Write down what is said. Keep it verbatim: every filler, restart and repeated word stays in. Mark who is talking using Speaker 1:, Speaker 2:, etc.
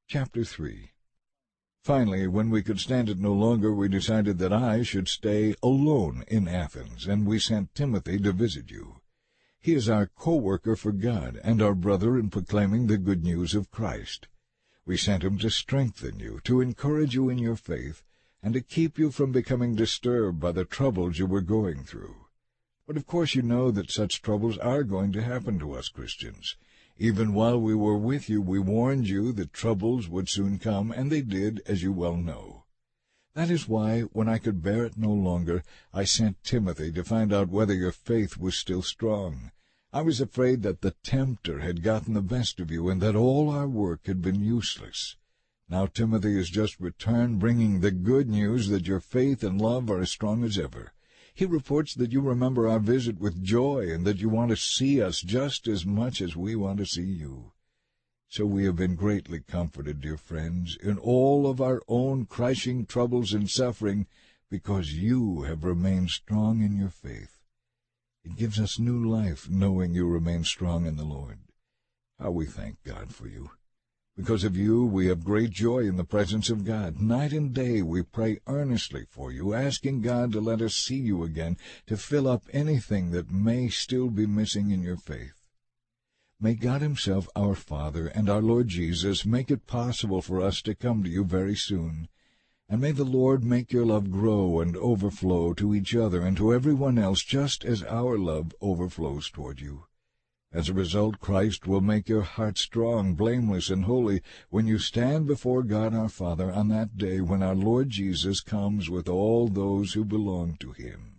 Speaker 1: Chapter three. Finally, when we could stand it no longer, we decided that I should stay alone in Athens, and we sent Timothy to visit you. He is our co-worker for God, and our brother in proclaiming the good news of Christ. We sent him to strengthen you, to encourage you in your faith, and to keep you from becoming disturbed by the troubles you were going through. But of course you know that such troubles are going to happen to us Christians. Even while we were with you, we warned you that troubles would soon come, and they did, as you well know. That is why, when I could bear it no longer, I sent Timothy to find out whether your faith was still strong. I was afraid that the tempter had gotten the best of you, and that all our work had been useless. Now Timothy has just returned, bringing the good news that your faith and love are as strong as ever. He reports that you remember our visit with joy, and that you want to see us just as much as we want to see you. So we have been greatly comforted, dear friends, in all of our own crushing troubles and suffering, because you have remained strong in your faith. It gives us new life, knowing you remain strong in the Lord. How we thank God for you. Because of you, we have great joy in the presence of God. Night and day we pray earnestly for you, asking God to let us see you again, to fill up anything that may still be missing in your faith. May God himself, our Father, and our Lord Jesus make it possible for us to come to you very soon. And may the Lord make your love grow and overflow to each other and to everyone else, just as our love overflows toward you. As a result, Christ will make your heart strong, blameless, and holy when you stand before God our Father on that day when our Lord Jesus comes with all those who belong to him.